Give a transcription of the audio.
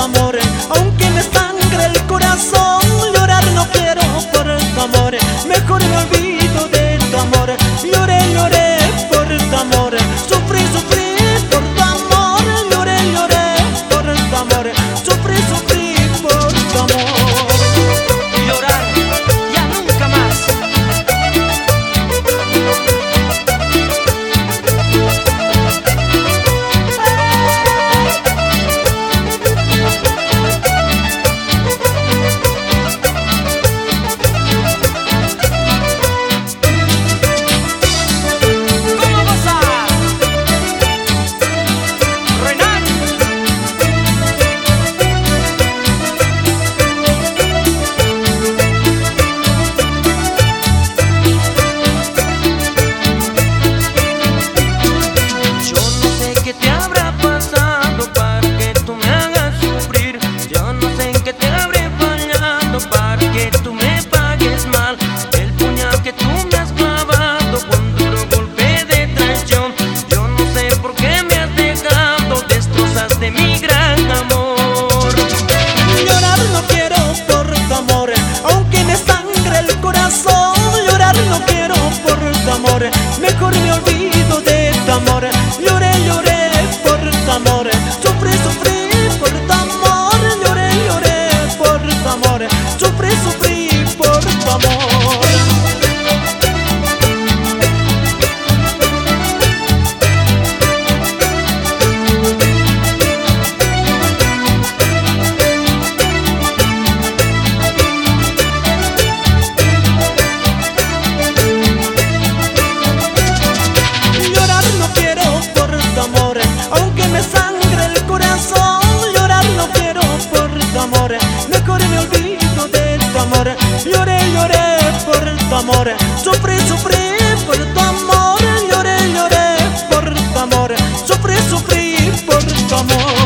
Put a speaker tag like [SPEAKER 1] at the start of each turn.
[SPEAKER 1] amor, aunque me sangre el corazón. Llorar no quiero por tu amor, mejor me olvido de tu amor. Lloré, lloré por tu amor, sufrí, sufrí por tu amor. Lloré, lloré por tu amor, sufrí, sufrí por tu amor.
[SPEAKER 2] Llorar ya nunca más. ¿Cómo gozar? Renan. Yo no sé qué te habrá pasado para que tú me hagas sufrir. Yo no sé en qué te habré fallado para que tú me pagues mal. El puñal que tú me has clavado con duro golpe de traición. Yo no sé por qué me has dejado, destrozaste mi gran amor.
[SPEAKER 1] Llorar no quiero por tu amor, aunque me sangre el corazón. Llorar no quiero por tu amor, mejor me olvido de tu amor. Lloré, lloré por tu amor, sufrí, sufrí por tu amor. Lloré, lloré por tu amor, sufrí, sufrí por tu amor. Llorar no quiero por tu amor, aunque me sangre el corazón. Llorar no quiero por tu amor, mejor me olvido de tu amor. Lloré, lloré por tu amor, sufrí, sufrí por tu amor. Lloré, lloré por tu amor, sufrí, sufrí por tu amor.